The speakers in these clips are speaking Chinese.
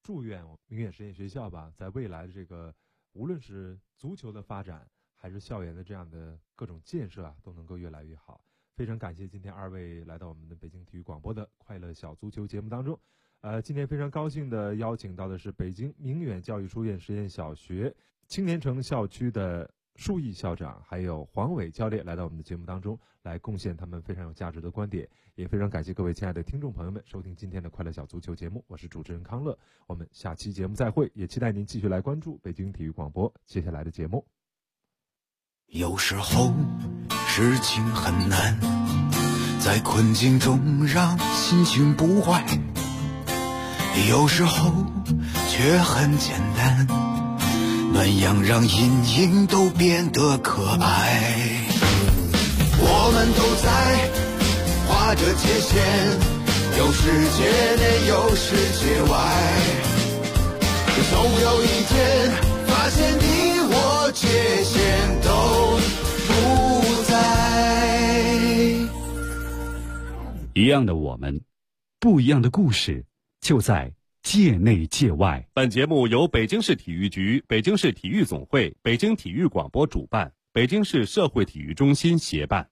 祝愿明远实验学校吧，在未来的这个无论是足球的发展，还是校园的这样的各种建设都能够越来越好。非常感谢今天二位来到我们的北京体育广播的快乐小足球节目当中。今天非常高兴的邀请到的是北京明远教育书院实验小学青年城校区的舒毅校长，还有黄伟教练来到我们的节目当中，来贡献他们非常有价值的观点。也非常感谢各位亲爱的听众朋友们收听今天的快乐小足球节目，我是主持人康乐，我们下期节目再会，也期待您继续来关注北京体育广播接下来的节目。 有时候事情很难，在困境中让心情不坏，有时候却很简单，暖阳让阴影都变得可爱。我们都在画着界限，有世界内有世界外，总有一天发现你我界限都不在。 一样的我们，不一样的故事，就在界内界外。 本节目由北京市体育局、北京市体育总会、北京体育广播主办，北京市社会体育中心协办。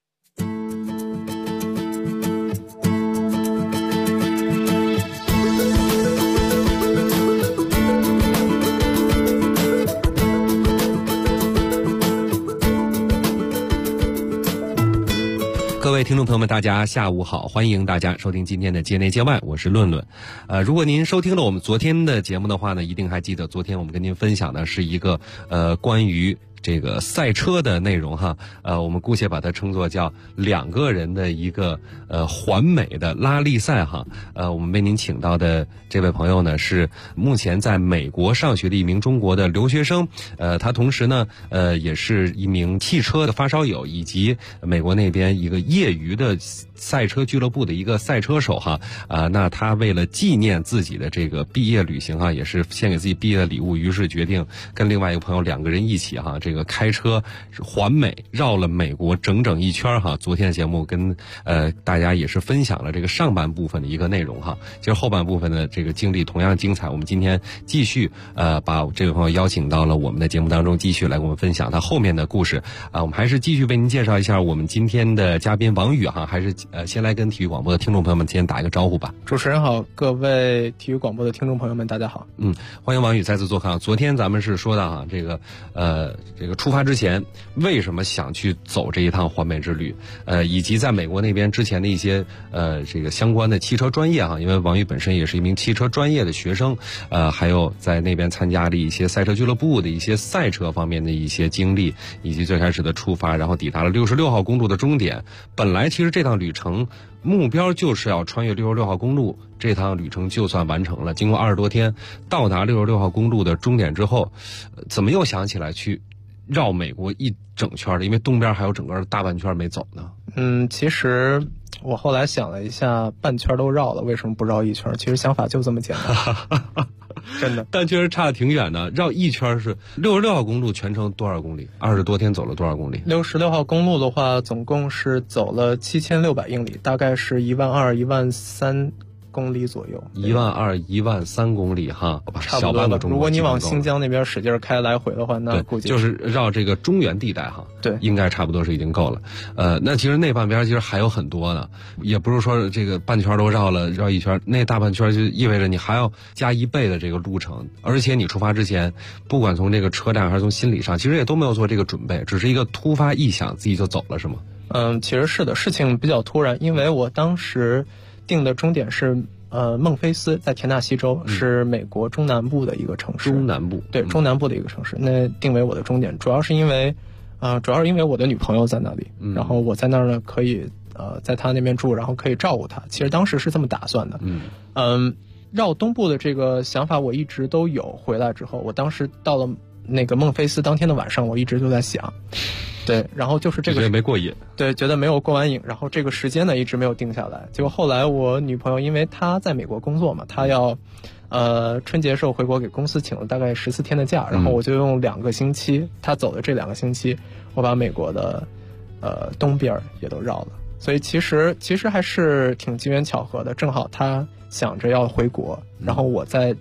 各位听众朋友们，大家下午好，欢迎大家收听今天的界内界外，我是论论。如果您收听了我们昨天的节目的话呢，一定还记得昨天我们跟您分享的是一个关于这个赛车的内容哈，我们姑且把它称作叫两个人的一个环美的拉力赛哈。我们为您请到的这位朋友呢，是目前在美国上学的一名中国的留学生，他同时呢也是一名汽车的发烧友，以及美国那边一个业余的赛车俱乐部的一个赛车手哈。那他为了纪念自己的这个毕业旅行哈，也是献给自己毕业的礼物，于是决定跟另外一个朋友两个人一起哈，这个开车环美绕了美国整整一圈哈。昨天的节目跟大家也是分享了这个上半部分的一个内容哈。其实后半部分的这个经历同样精彩，我们今天继续把这位朋友邀请到了我们的节目当中，继续来跟我们分享他后面的故事我们还是继续为您介绍一下我们今天的嘉宾王宇哈，还是先来跟体育广播的听众朋友们先打一个招呼吧。 主持人好，各位体育广播的听众朋友们大家好。 欢迎王宇再次做客。昨天咱们是说到哈，这个出发之前为什么想去走这一趟环美之旅，以及在美国那边之前的一些这个相关的汽车专业哈，因为王宇本身也是一名汽车专业的学生，还有在那边参加了一些赛车俱乐部的一些赛车方面的一些经历，以及最开始的出发，然后抵达了66号公路的终点。本来其实这趟旅程目标就是要穿越66号公路，这趟旅程就算完成了。经过20多天到达66号公路的终点之后，怎么又想起来去绕美国一整圈的？因为东边还有整个大半圈没走呢。 其实我后来想了一下，半圈都绕了，为什么不绕一圈？其实想法就这么简单。真的， 但确实差得挺远的。绕一圈是66号公路全程多少公里？20多天走了多少公里 ？66号公路的话，总共是走了7600英里，大概是12000、13000公里左右 ，12000、13000公里哈，小半个中国。 如果你往新疆那边使劲开来回的话，那估计就是绕这个中原地带哈， 对， 应该差不多是已经够了。那其实那半边其实还有很多呢，也不是说这个半圈都绕了，绕一圈，那大半圈就意味着你还要加1倍的这个路程，而且你出发之前，不管从这个车站还是从心理上，其实也都没有做这个准备，只是一个突发异想，自己就走了，是吗？ 其实是的，事情比较突然，因为我当时定的终点是孟菲斯，在田纳西州，是美国中南部的一个城市。 中南部， 对，中南部的一个城市。那定为我的终点，主要是因为我的女朋友在那里，然后我在那儿呢可以在她那边住，然后可以照顾她。其实当时是这么打算的。绕东部的这个想法我一直都有。回来之后，我当时到了那个孟菲斯当天的晚上，我一直都在想。对，然后就是这个没过瘾， 对，觉得没有过完瘾，然后这个时间呢一直没有定下来。结果后来我女朋友因为她在美国工作嘛，她要春节时候回国给公司请了大概14天的假，然后我就用2个星期，她走的这2个星期，我把美国的东边也都绕了。所以其实还是挺机缘巧合的，正好她想着要回国，然后我在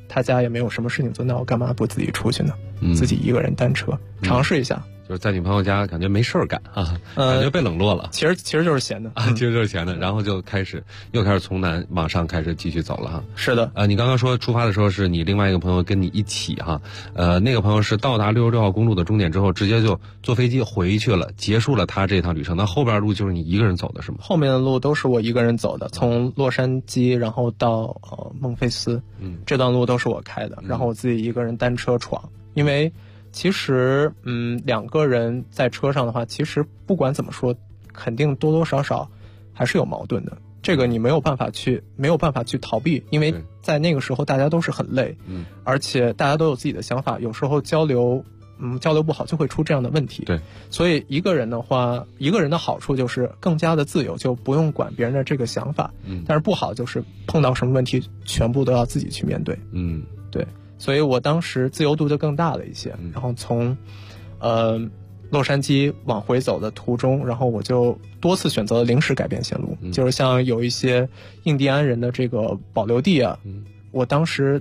他家也没有什么事情做，那我干嘛不自己出去呢？自己一个人单车尝试一下。 就是在女朋友家感觉没事儿干啊，感觉被冷落了。 其实就是闲的啊，其实就是闲的，然后就又开始从南往上开始继续走了哈。 是的， 你刚刚说出发的时候是你另外一个朋友跟你一起哈，那个朋友是到达66号公路的终点之后，直接就坐飞机回去了，结束了他这趟旅程。那后边路就是你一个人走的是吗？ 后面的路都是我一个人走的，从洛杉矶然后到孟菲斯，这段路都是我开的，然后我自己一个人单车闯，因为。其实，两个人在车上的话，其实不管怎么说，肯定多多少少还是有矛盾的。这个你没有办法去逃避，因为在那个时候大家都是很累，而且大家都有自己的想法，有时候交流不好就会出这样的问题。 对， 所以一个人的话，一个人的好处就是更加的自由，就不用管别人的这个想法。但是不好就是碰到什么问题，全部都要自己去面对。对。所以我当时自由度就更大了一些，然后从，洛杉矶往回走的途中，然后我就多次选择了临时改变线路，就是像有一些印第安人的这个保留地啊，我当时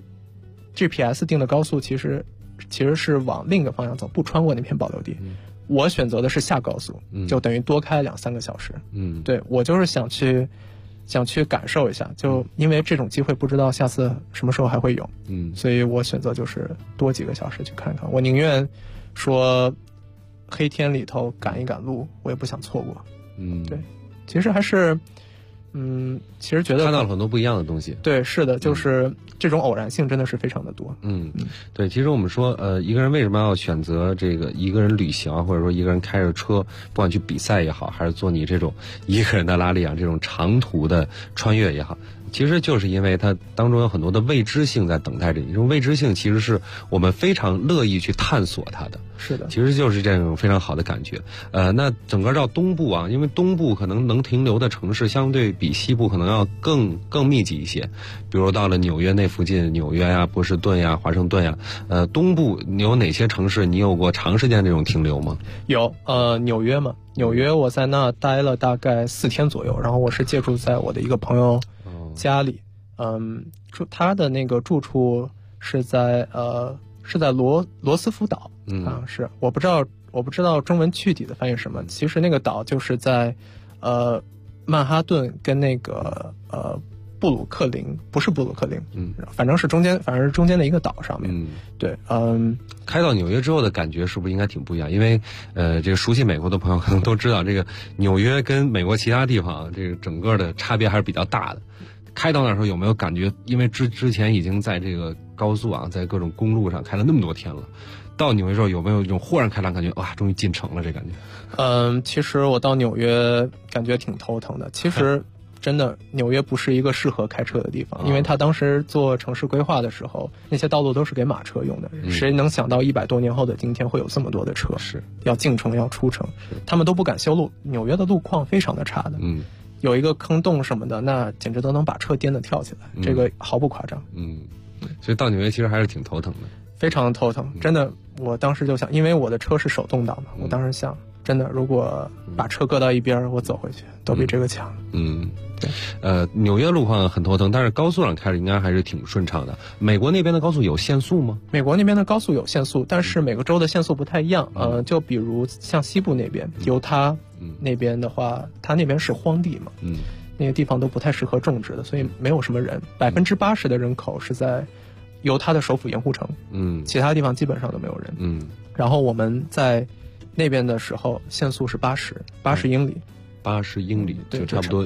GPS 定的高速其实是往另一个方向走，不穿过那片保留地，我选择的是下高速，就等于多开2-3个小时。对，我就是想去感受一下，就因为这种机会不知道下次什么时候还会有，所以我选择就是多几个小时去看看。我宁愿说黑天里头赶一赶路，我也不想错过。对，其实还是，其实觉得看到了很多不一样的东西。 对，是的，就是这种偶然性真的是非常的多。 对，其实我们说，一个人为什么要选择这个一个人旅行啊，或者说一个人开着车，不管去比赛也好，还是做你这种一个人的拉力啊，这种长途的穿越也好，其实就是因为它当中有很多的未知性在等待着你。这种未知性其实是我们非常乐意去探索它的。 是的， 其实就是这种非常好的感觉。那整个到东部啊，因为东部可能能停留的城市相对比西部可能要更密集一些，比如到了纽约那附近，纽约呀、波士顿呀、华盛顿呀，东部你有哪些城市你有过长时间这种停留吗？ 有，纽约嘛，纽约我在那待了大概4天左右，然后我是借住在我的一个朋友家里，他的那个住处是在罗斯福岛。是我不知道中文具体的翻译什么。其实那个岛就是在曼哈顿跟那个布鲁克林，不是布鲁克林，反正是中间的一个岛上面。对， 开到纽约之后的感觉是不是应该挺不一样？因为这个熟悉美国的朋友可能都知道，这个纽约跟美国其他地方这个整个的差别还是比较大的。开到那时候有没有感觉？因为之前已经在这个高速啊，在各种公路上开了那么多天了。到纽约之后有没有一种豁然开朗感觉？哇，终于进城了这感觉？ 其实我到纽约感觉挺头疼的。其实真的纽约不是一个适合开车的地方，因为他当时做城市规划的时候，那些道路都是给马车用的。谁能想到100多年后的今天会有这么多的车？是要进城要出城，他们都不敢修路。纽约的路况非常的差的。有一个坑洞什么的，那简直都能把车颠得跳起来，这个毫不夸张。 所以到纽约其实还是挺头疼的， 非常头疼，真的。我当时就想，因为我的车是手动挡嘛，我当时想，真的，如果把车搁到一边，我走回去都比这个强。 对。纽约路况很头疼，但是高速上开着应该还是挺顺畅的。美国那边的高速有限速吗？美国那边的高速有限速，但是每个州的限速不太一样。就比如像西部那边，犹他那边的话，它那边是荒地嘛，那个地方都不太适合种植的，所以没有什么人。80%的人口是在犹他的首府盐湖城，其他地方基本上都没有人。然后我们在那边的时候，限速是80英里。 80英里就差不多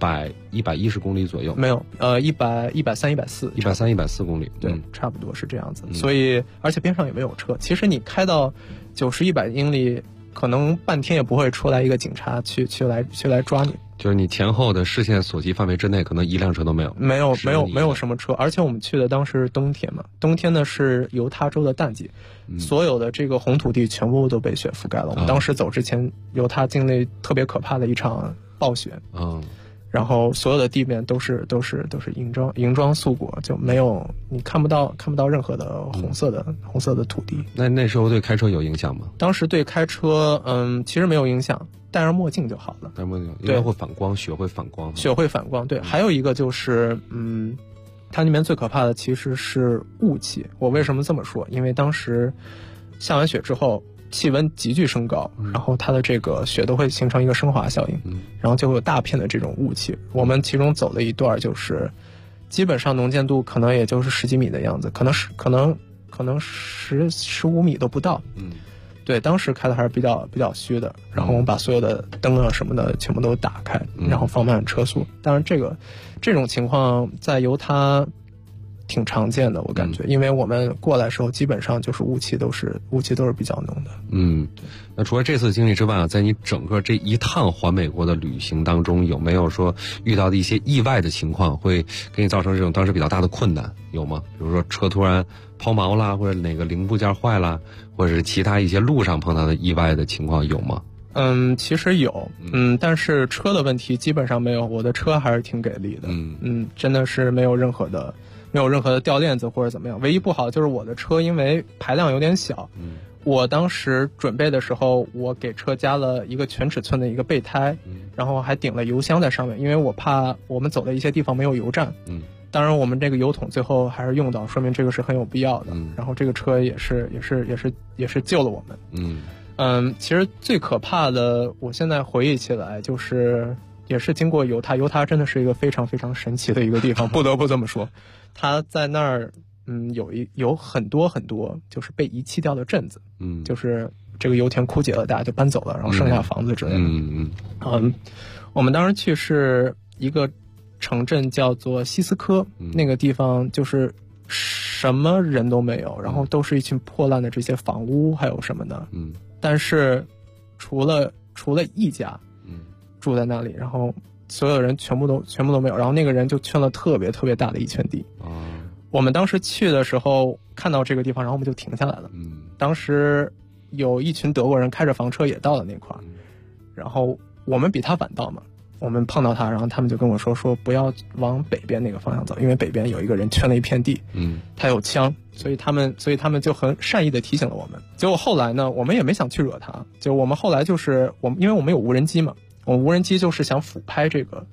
110公里左右。 没有，130、140 公里。 对，差不多是这样子。所以而且边上也没有车。其实你开到90、100英里，可能半天也不会出来一个警察去来抓你。 就是你前后的视线所及范围之内，可能一辆车都没有。 没有什么车，而且我们去的当时是冬天嘛，冬天呢是犹他州的淡季，所有的这个红土地全部都被雪覆盖了。我们当时走之前，犹他境内特别可怕的一场暴雪。然后所有的地面都是银装素裹，就没有，你看不到任何的红色的土地。 那时候对开车有影响吗？ 当时对开车其实没有影响，戴上墨镜就好了。 戴墨镜应该会反光，雪会反光。 雪会反光，对。还有一个就是它那边最可怕的其实是雾气。我为什么这么说？因为当时下完雪之后，气温急剧升高，然后它的这个雪都会形成一个升华效应，然后就会有大片的这种雾气。我们其中走了一段，就是基本上能见度可能也就是10几米的样子，可能15米都不到。对，当时开的还是比较虚的，然后我们把所有的灯啊什么的全部都打开，然后放慢车速。当然这种情况在犹他挺常见的，我感觉，因为我们过来的时候基本上就是雾气都是比较浓的。 那除了这次经历之外啊，在你整个这一趟环美国的旅行当中，有没有说遇到的一些意外的情况，会给你造成这种当时比较大的困难，有吗？比如说车突然抛锚啦，或者哪个零部件坏啦，或者是其他一些路上碰到的意外的情况有吗？ 其实有，但是车的问题基本上没有，我的车还是挺给力的，真的是没有任何的掉链子或者怎么样。唯一不好的就是我的车因为排量有点小，我当时准备的时候，我给车加了一个全尺寸的一个备胎，然后还顶了油箱在上面，因为我怕我们走的一些地方没有油站。当然我们这个油桶最后还是用到，说明这个是很有必要的。然后这个车也是救了我们。其实最可怕的，我现在回忆起来就是也是经过犹他真的是一个非常非常神奇的一个地方，不得不这么说。它在那儿有很多就是被遗弃掉的镇子，就是这个油田枯竭了，大家就搬走了，然后剩下房子之类的。我们当时去是一个城镇叫做西斯科，那个地方就是什么人都没有，然后都是一群破烂的这些房屋还有什么的。但是除了一家住在那里，然后所有的人全部都没有，然后那个人就圈了特别特别大的一圈地。我们当时去的时候看到这个地方，然后我们就停下来了。当时有一群德国人开着房车也到了那块儿，然后我们比他晚到嘛，我们碰到他，然后他们就跟我说不要往北边那个方向走，因为北边有一个人圈了一片地，他有枪，所以他们就很善意的提醒了我们。结果后来呢，我们也没想去惹他，就我们后来就是因为我们有无人机嘛，我们无人机就是想俯拍这个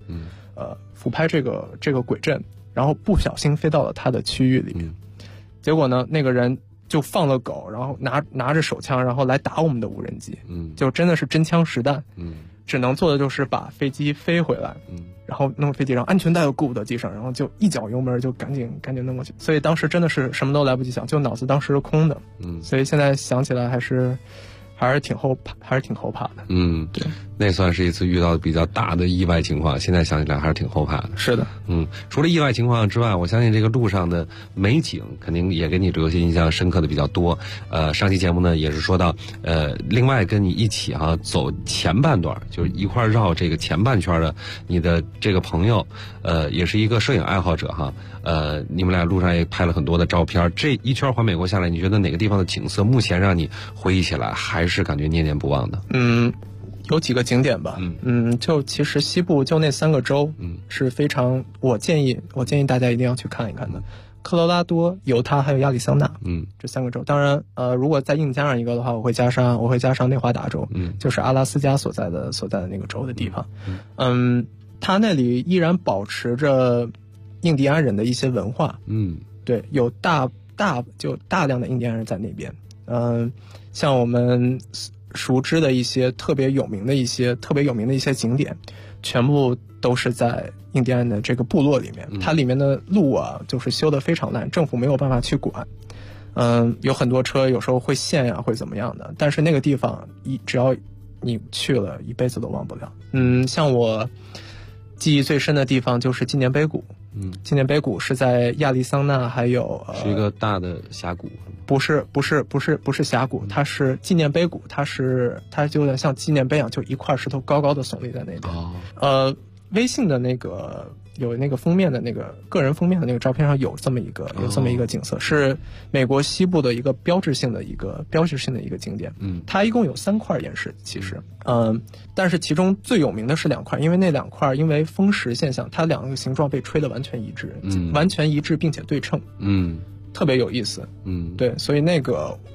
轨阵，然后不小心飞到了他的区域里面。结果呢，那个人就放了狗，然后拿着手枪，然后来打我们的无人机，就真的是真枪实弹。只能做的就是把飞机飞回来，然后弄飞机，然后安全带又顾不得系上，然后就一脚油门就赶紧弄过去。所以当时真的是什么都来不及想，就脑子当时是空的。所以现在想起来还是挺后怕的。对， 那算是一次遇到的比较大的意外情况，现在想起来还是挺后怕的。 是的。 除了意外情况之外，我相信这个路上的美景肯定也给你留下印象深刻的比较多。上期节目呢也是说到，另外跟你一起走前半段，就是一块绕这个前半圈的你的这个朋友，也是一个摄影爱好者你们俩路上也拍了很多的照片。这一圈环美国下来，你觉得哪个地方的景色目前让你回忆起来还是感觉念念不忘的？ 有几个景点吧。就其实西部就那3个州，是非常我建议大家一定要去看一看的。科罗拉多、犹他还有亚利桑那，这3个州。当然，如果再硬加上一个的话，我会加上内华达州，就是阿拉斯加所在的那个州的地方。它那里依然保持着印第安人的一些文化。对，有大量的印第安人在那边。像我们熟知的一些特别有名的一些景点，全部都是在印第安的这个部落里面。它里面的路啊，就是修得非常烂，政府没有办法去管。有很多车有时候会陷呀，会怎么样的。但是那个地方只要你去了，一辈子都忘不了。像我记忆最深的地方就是纪念碑谷。纪念碑谷是在亚利桑那，还有是一个大的峡谷。 不是峡谷，它是纪念碑谷，它就有点像纪念碑一样，就一块石头高高的耸立在那边。微信的那个有那个封面的那个个人封面的那个照片上有这么一个景色，是美国西部的一个标志性的一个景点。它一共有3块岩石，其实，但是其中最有名的是2块，因为那2块因为风蚀现象，它2个形状被吹得完全一致，并且对称。特别有意思。对，所以那个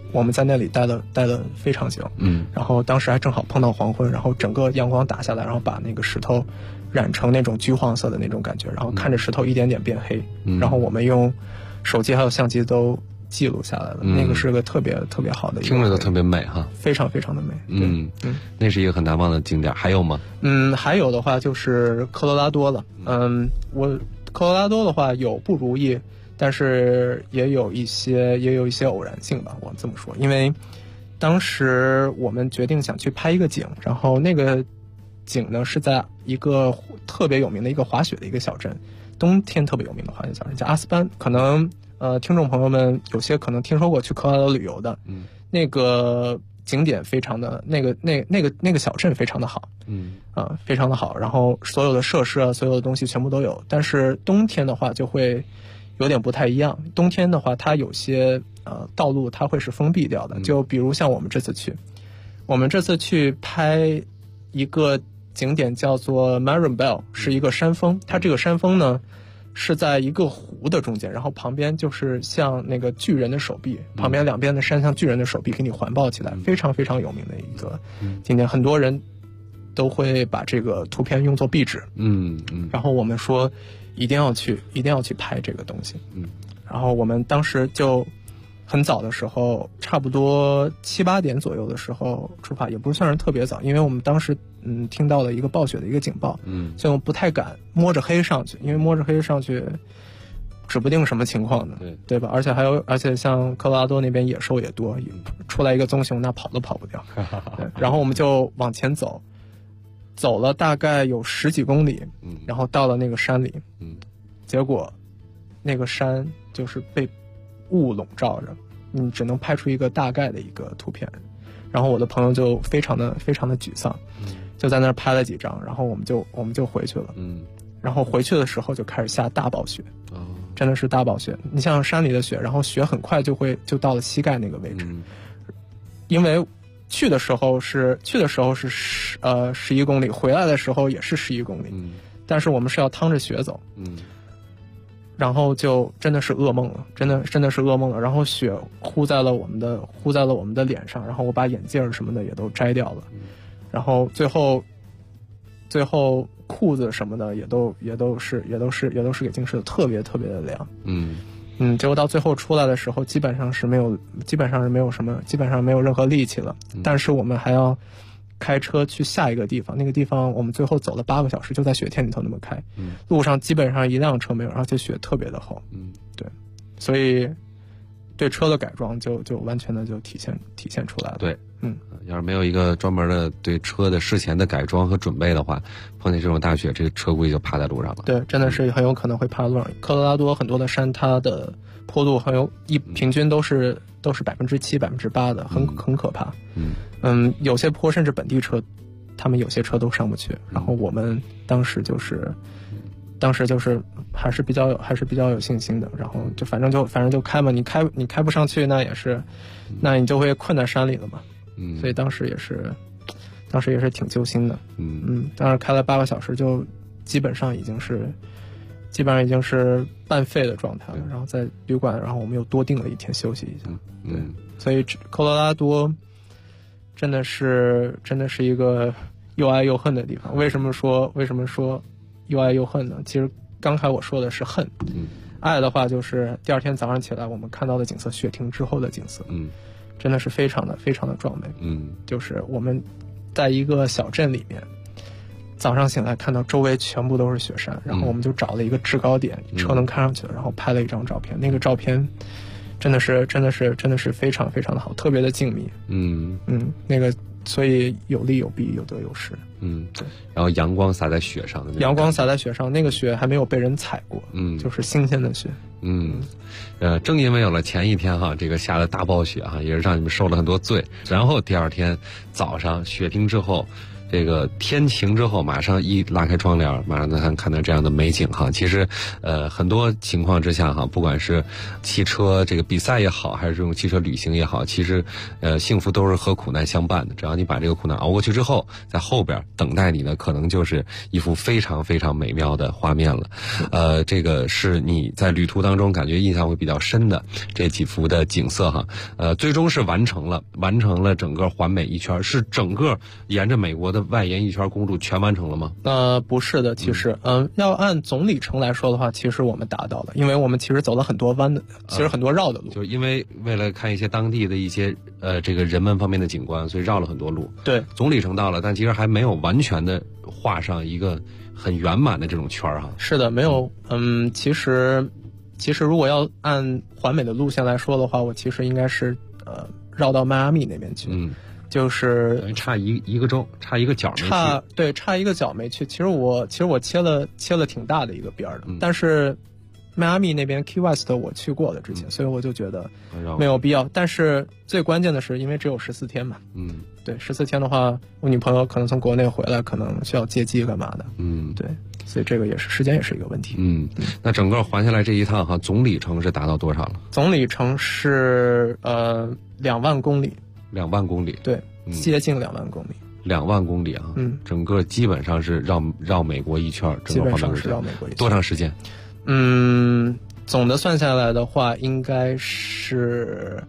我们在那里待了非常久，然后当时还正好碰到黄昏，然后整个阳光打下来，然后把那个石头染成那种橘黄色的那种感觉，然后看着石头一点点变黑，然后我们用手机还有相机都记录下来了，那个是个特别特别好的一个， 听着都特别美哈， 非常非常的美。 那是一个很难忘的景点。还有吗？ 还有的话就是科罗拉多了。科罗拉多的话有不如意，但是也有一些偶然性吧，我这么说。因为当时我们决定想去拍一个景，然后那个景呢是在一个特别有名的一个滑雪的一个小镇，冬天特别有名的滑雪小镇叫阿斯班，可能听众朋友们有些可能听说过去科罗拉多旅游的，那个景点非常的那个小镇非常的好，非常的好，然后所有的设施啊，所有的东西全部都有。但是冬天的话就会有点不太一样，冬天的话它有些道路它会是封闭掉的，就比如像我们这次去拍一个景点叫做 Marienbell， 是一个山峰，它这个山峰呢是在一个湖的中间，然后旁边就是像那个巨人的手臂，旁边两边的山像巨人的手臂给你环抱起来，非常非常有名的一个景点，很多人都会把这个图片用作壁纸。然后我们说一定要去拍这个东西。然后我们当时就很早的时候，差不多7、8点左右的时候出发，也不算是特别早，因为我们当时听到了一个暴雪的一个警报，所以我们不太敢摸着黑上去，因为摸着黑上去指不定什么情况呢，对吧？而且像科罗拉多那边野兽也多，出来一个棕熊那跑都跑不掉。对，然后我们就往前走了大概有10几公里，然后到了那个山里，结果那个山就是被雾笼罩着，你只能拍出一个大概的一个图片。然后我的朋友就非常的沮丧，就在那儿拍了几张，然后我们就回去了。然后回去的时候就开始下大暴雪，真的是大暴雪。你像山里的雪，然后雪很快就到了膝盖那个位置，因为去的时候是11公里，回来的时候也是11公里，但是我们是要趟着雪走，然后就真的是噩梦了，真的是噩梦了。然后雪呼在了我们的脸上，然后我把眼镜什么的也都摘掉了，然后最后裤子什么的也都是给浸湿的特别特别的凉。结果到最后出来的时候，基本上没有任何力气了。但是我们还要开车去下一个地方，那个地方我们最后走了8个小时，就在雪天里头那么开，路上基本上一辆车没有，而且雪特别的厚。对，所以对车的改装就完全的就体现出来了。 对，要是没有一个专门的对车的事前的改装和准备的话，碰见这种大雪，这个车估计就趴在路上了。 对，真的是很有可能会趴在路上。科罗拉多很多的山，它的坡度平均都是7%、8%的，很可怕。有些坡甚至本地车，他们有些车都上不去。然后我们当时就是还是比较有信心的。然后就反正就开嘛，你开不上去，那你就会困在山里了嘛。所以当时也是挺揪心的。当时开了8个小时，就基本上已经是半废的状态了。然后在旅馆，然后我们又多订了1天休息一下。对，所以科罗拉多真的是一个又爱又恨的地方。为什么说又爱又恨呢？其实刚才我说的是恨，爱的话就是第2天早上起来我们看到的景色，雪停之后的景色，真的是非常的非常的壮美。就是我们在一个小镇里面，早上醒来看到周围全部都是雪山，然后我们就找了一个制高点，车能看上去了，然后拍了一张照片。那个照片真的是非常非常的好，特别的静谧。那个所以有利有弊，有得有失。 对。然后阳光洒在雪上的， 阳光洒在雪上，那个雪还没有被人踩过，就是新鲜的雪。 正因为有了前一天这个下了大暴雪也是让你们受了很多罪。然后第2天早上雪停之后， 这个天晴之后，马上一拉开窗帘，马上能看到这样的美景哈。其实，很多情况之下哈，不管是汽车这个比赛也好，还是这种汽车旅行也好，其实，幸福都是和苦难相伴的。只要你把这个苦难熬过去之后，在后边等待你的可能就是一幅非常非常美妙的画面了。这个是你在旅途当中感觉印象会比较深的这几幅的景色哈。最终是完成了整个环美一圈，是整个沿着美国的外沿一圈公路全完成了吗？ 不是的，其实，要按总里程来说的话，其实我们达到了，因为我们其实走了很多弯的，其实很多绕的路， 就是因为为了看一些当地的一些这个人文方面的景观，所以绕了很多路。 对， 总里程到了，但其实还没有完全的画上一个很圆满的这种圈哈。 是的，没有，其实如果要按环美的路线来说的话，我其实应该是绕到迈阿密那边去。就是差一个州，差一个角没去。 差一个角没去。其实我切了挺大的一个边的，但是迈阿密那边 Key West 我去过了之前，所以我就觉得没有必要。但是最关键的是，因为只有14天嘛，对，14天的话，我女朋友可能从国内回来，可能需要接机干嘛的，对，所以这个也是时间也是一个问题。 那整个环下来这一趟哈，总里程是达到多少了？ 总里程是2万公里。 2万公里， 对，接近2万公里。 2万公里啊，整个基本上是绕美国一圈， 基本上是绕美国一圈。 多长时间？ 总的算下来的话，应该是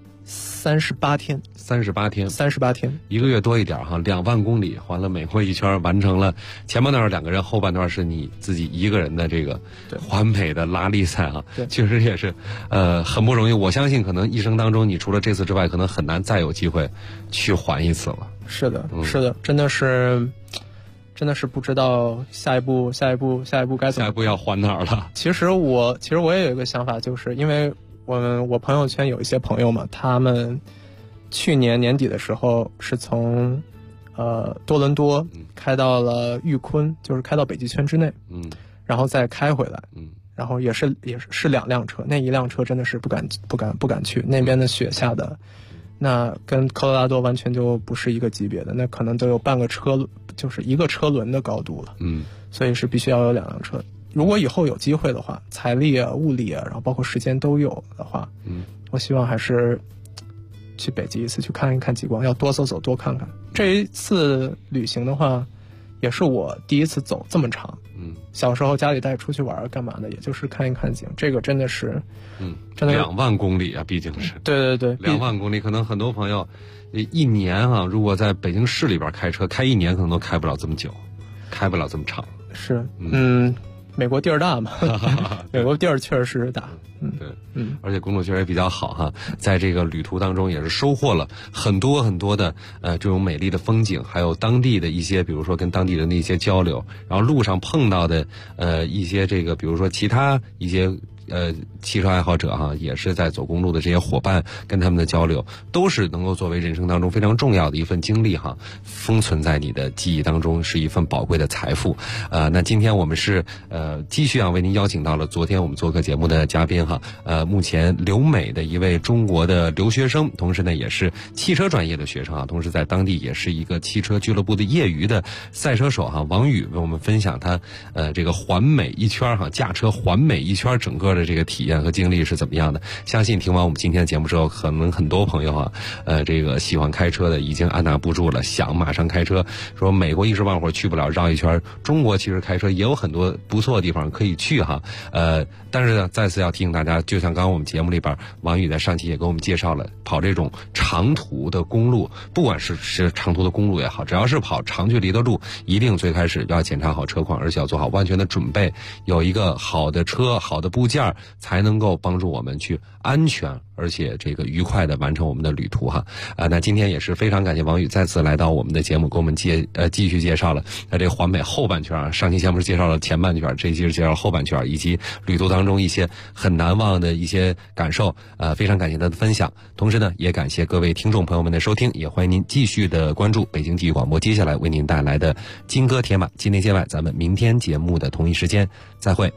38天。38天 ，1个月多一点哈，2万公里环了美国一圈，完成了前半段2个人，后半段是你自己一个人的这个环美的拉力赛啊，确实也是很不容易。我相信可能一生当中，你除了这次之外，可能很难再有机会去环一次了。 是的，真的是不知道下一步该怎么。 下一步要环哪儿了？ 其实我也有一个想法，就是因为我朋友圈有一些朋友嘛，他们去年年底的时候是从多伦多开到了玉昆，就是开到北极圈之内，然后再开回来，然后也是2辆车，那一辆车真的是不敢去，那边的雪下的，那跟科罗拉多完全就不是一个级别的，那可能都有半个车，就是一个车轮的高度了，所以是必须要有2辆车。如果以后有机会的话，财力啊、物力啊，然后包括时间都有的话，我希望还是去北极一次，去看一看极光，要多走走，多看看。这一次旅行的话，也是我第一次走这么长。小时候家里带出去玩干嘛的，也就是看一看景。这个真的是，真的 2万公里啊，毕竟是。 对 ，2万公里，可能很多朋友一年啊，如果在北京市里边开车，开1年可能都开不了这么久，开不了这么长。 是，美国地儿大嘛，美国地儿确实是大。 而且公路确实也比较好哈，在这个旅途当中也是收获了很多很多的这种美丽的风景，还有当地的一些，比如说跟当地人的一些交流，然后路上碰到的一些这个，比如说其他一些汽车爱好者哈，也是在走公路的这些伙伴跟他们的交流，都是能够作为人生当中非常重要的一份经历哈，封存在你的记忆当中，是一份宝贵的财富。那今天我们是继续为您邀请到了昨天我们做客节目的嘉宾哈，目前留美的一位中国的留学生，同时呢也是汽车专业的学生啊，同时在当地也是一个汽车俱乐部的业余的赛车手哈，王宇为我们分享他这个环美一圈哈，驾车环美一圈整个的这个体验和经历是怎么样的。相信听完我们今天的节目之后，可能很多朋友啊这个喜欢开车的已经按捺不住了，想马上开车，说美国一时半会儿去不了，绕一圈，中国其实开车也有很多不错的地方可以去哈。但是呢再次要提醒大家，就像刚刚我们节目里边王宇在上期也给我们介绍了，跑这种长途的公路，不管是长途的公路也好，只要是跑长距离的路，一定最开始要检查好车况，而且要做好万全的准备，有一个好的车好的部件，才能够帮助我们去安全而且这个愉快的完成我们的旅途哈。那今天也是非常感谢王宇再次来到我们的节目，给我们继续介绍了这个环美后半圈啊。上期节目是介绍了前半圈，这一期是介绍后半圈，以及旅途当中一些很难忘的一些感受。非常感谢他的分享，同时呢也感谢各位听众朋友们的收听，也欢迎您继续的关注北京体育广播接下来为您带来的金歌铁马纪念节外，咱们明天节目的同一时间再会。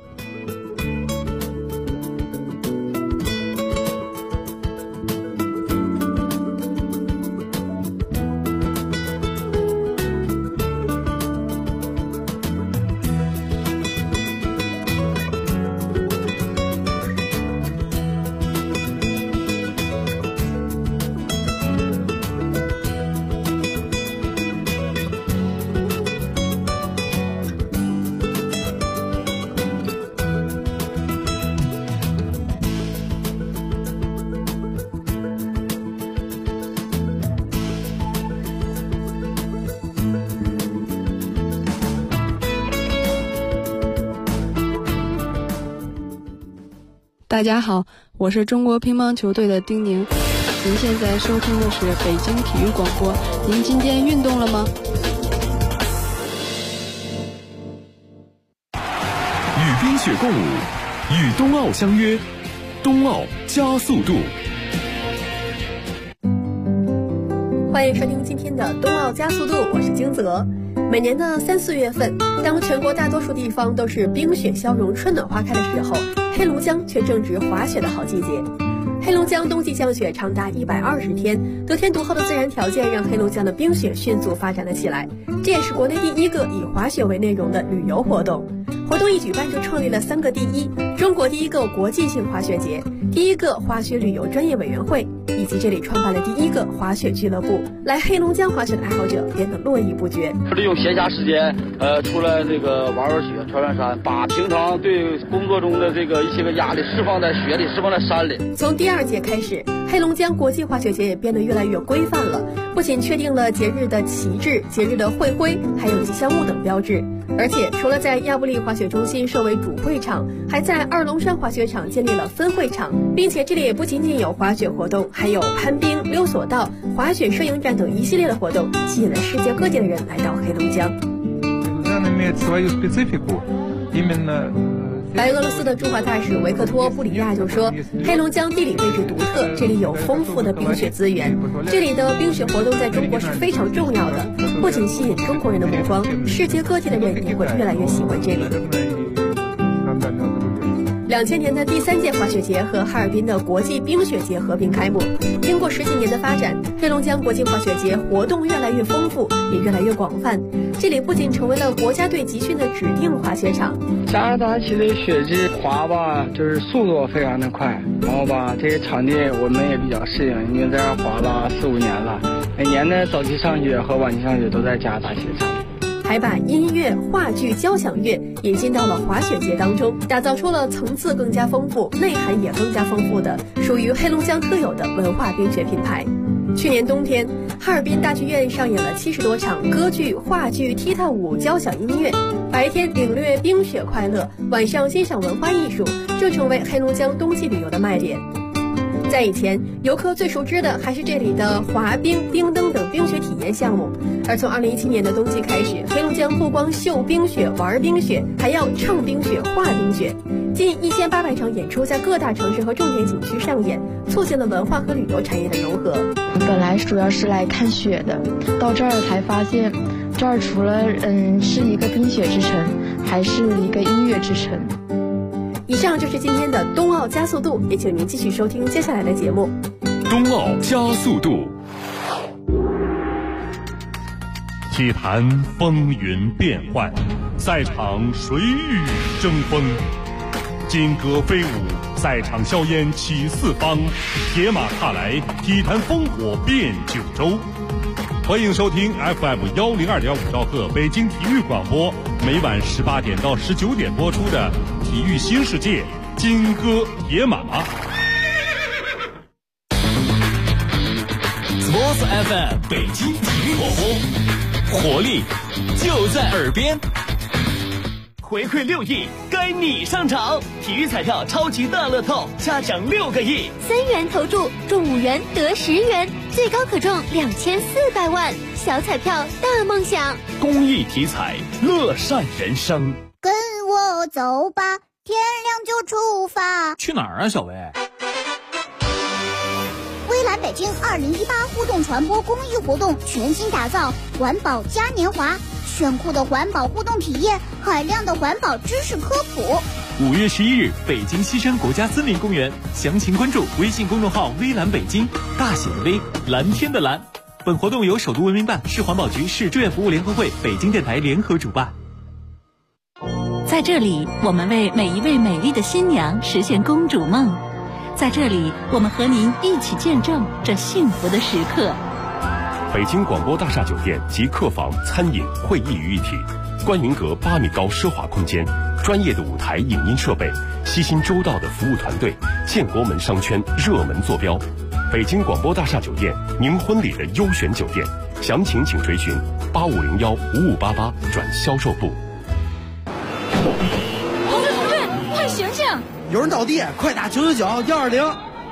大家好，我是中国乒乓球队的丁宁。您现在收听的是北京体育广播。您今天运动了吗？ 与冰雪共舞，与冬奥相约，冬奥加速度。 欢迎收听今天的冬奥加速度，我是金泽。每年的3、4月份，当全国大多数地方都是冰雪消融、春暖花开的时候，黑龙江却正值滑雪的好季节。黑龙江冬季降雪长达120天，得天独厚的自然条件让黑龙江的冰雪迅速发展了起来，这也是国内第一个以滑雪为内容的旅游活动。活动一举办就创立了3个第一：中国第一个国际性滑雪节，第一个滑雪旅游专业委员会，以及这里创办了第一个滑雪俱乐部。来黑龙江滑雪的爱好者变得络绎不绝。 利用闲暇时间，出来这个玩雪、穿穿山，把平常对工作中的这个一些个压力释放在雪里，释放在山里。 从第2届开始，黑龙江国际滑雪节也变得越来越规范了，不仅确定了节日的旗帜、节日的会徽，还有吉祥物等标志。而且除了在亚布力滑雪中心设为主会场，还在二龙山滑雪场建立了分会场，并且这里也不仅仅有滑雪活动，还有攀冰、溜索道、滑雪摄影展等一系列的活动，吸引了世界各地的人来到黑龙江。白俄罗斯的驻华大使维克托·布里亚就说，黑龙江地理位置独特，这里有丰富的冰雪资源，这里的冰雪活动在中国是非常重要的，不仅吸引中国人的目光，世界各地的人也会越来越喜欢这里。2000年的第3届滑雪节和哈尔滨的国际冰雪节合并开幕。经过10几年的发展，黑龙江国际滑雪节活动越来越丰富，也越来越广泛。这里不仅成为了国家队集训的指定滑雪场。 加拿大起的雪季滑吧，就是速度非常的快，然后吧，这些场地我们也比较适应，因为在这儿滑了4、5年了，每年的早期上雪和晚期上雪都在加拿大雪场。 还把音乐、话剧、交响乐引进到了滑雪节当中，打造出了层次更加丰富、内涵也更加丰富的属于黑龙江特有的文化冰雪品牌。去年冬天，哈尔滨大剧院上演了70多场歌剧、话剧、踢踏舞、交响音乐，白天领略冰雪快乐，晚上欣赏文化艺术，这成为黑龙江冬季旅游的卖点。在以前，游客最熟知的还是这里的滑冰、冰灯等冰雪体验项目。而从2017年的冬季开始，黑龙江不光秀冰雪、玩冰雪，还要唱冰雪、画冰雪。近1800场演出在各大城市和重点景区上演，促进了文化和旅游产业的融合。 本来主要是来看雪的，到这儿才发现，这儿除了是一个冰雪之城，还是一个音乐之城。 以上就是今天的冬奥加速度，也请您继续收听接下来的节目。 冬奥加速度， 体坛风云变幻，赛场水雨争锋，金戈飞舞，赛场硝烟起四方，铁马踏来，体坛烽火遍九州。欢迎收听 FM102.5兆赫北京体育广播，每晚18点到19点播出的体育新世界金戈铁马。 Sports FM 北京体育广播，活力就在耳边。 回馈6亿，该你上场！体育彩票超级大乐透，加奖6个亿 ，3元投注中5元得10元，最高可中2400万，小彩票大梦想。 公益体彩，乐善人生。 跟我走吧，天亮就出发。 去哪儿啊，小薇？ 微蓝北京2018互动传播公益活动全新打造，环保嘉年华，炫酷的环保互动体验，海量的环保知识科普。 5月11日，北京西山国家森林公园，详情关注微信公众号微蓝北京，大写的微，蓝天的蓝。本活动由首都文明办、市环保局、市志愿服务联合会、北京电台联合主办。 在这里，我们为每一位美丽的新娘实现公主梦。在这里，我们和您一起见证这幸福的时刻。 北京广播大厦酒店及客房、餐饮、会议于一体，观云阁8米高奢华空间，专业的舞台影音设备，悉心周到的服务团队，建国门商圈热门坐标。北京广播大厦酒店，您婚礼的优选酒店，详情请垂询8501-5588转销售部。 同志，快醒醒！ 有人倒地，快打999 120。